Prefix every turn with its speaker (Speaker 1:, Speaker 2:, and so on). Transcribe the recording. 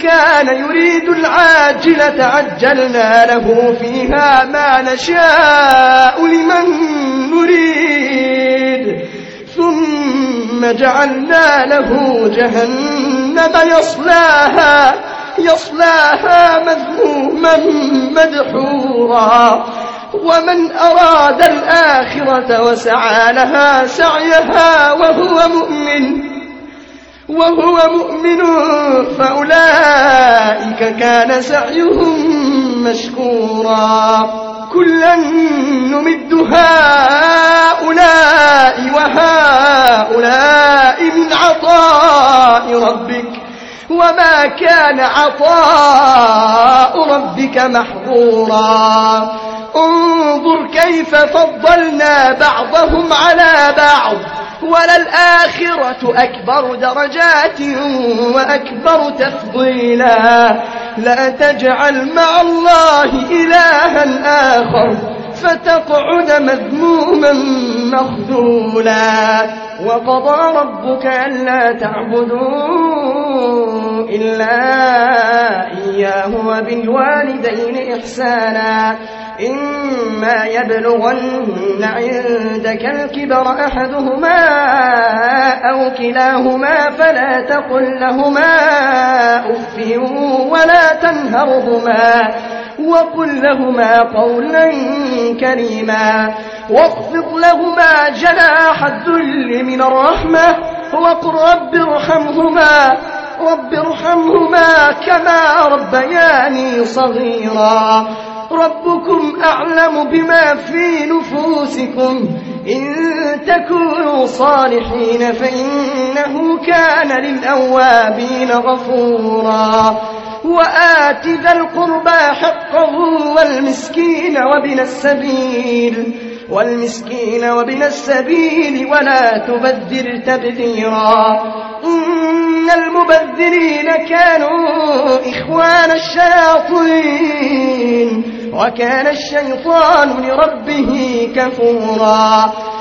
Speaker 1: كان يريد العاجلة عجلنا له فيها ما نشاء لمن نريد ثم جعلنا له جهنم يصلاها مذموما مدحورا ومن أراد الآخرة وسعى لها سعيها وهو مؤمن فأولئك كان سعيهم مشكورا كلا نمد هؤلاء وهؤلاء من عطاء ربك وما كان عطاء ربك محظورا انظر كيف فضلنا بعضهم على بعض وللآخرة أكبر درجات وأكبر تفضيلا لا تجعل مع الله إلها آخر فتقعد مذموما مخذولا وقضى ربك ألا تعبدوا إلا إياه وبالوالدين إحسانا إما يبلغن عندك الكبر أحدهما أو كلاهما فلا تقل لهما أف ولا تنهرهما وقل لهما قولا كريما واخفض لهما جناح الذل من الرحمة وقل رب ارحمهما كما ربياني صغيرا ربكم أعلم بما في نفوسكم إن تكونوا صالحين فإنه كان للأوابين غفورا وآت ذا القربى حقه والمسكين وابن السبيل ولا تبذر تبذيرا إن المبذرين كانوا إخوان الشياطين وكان الشيطان لربه كفورا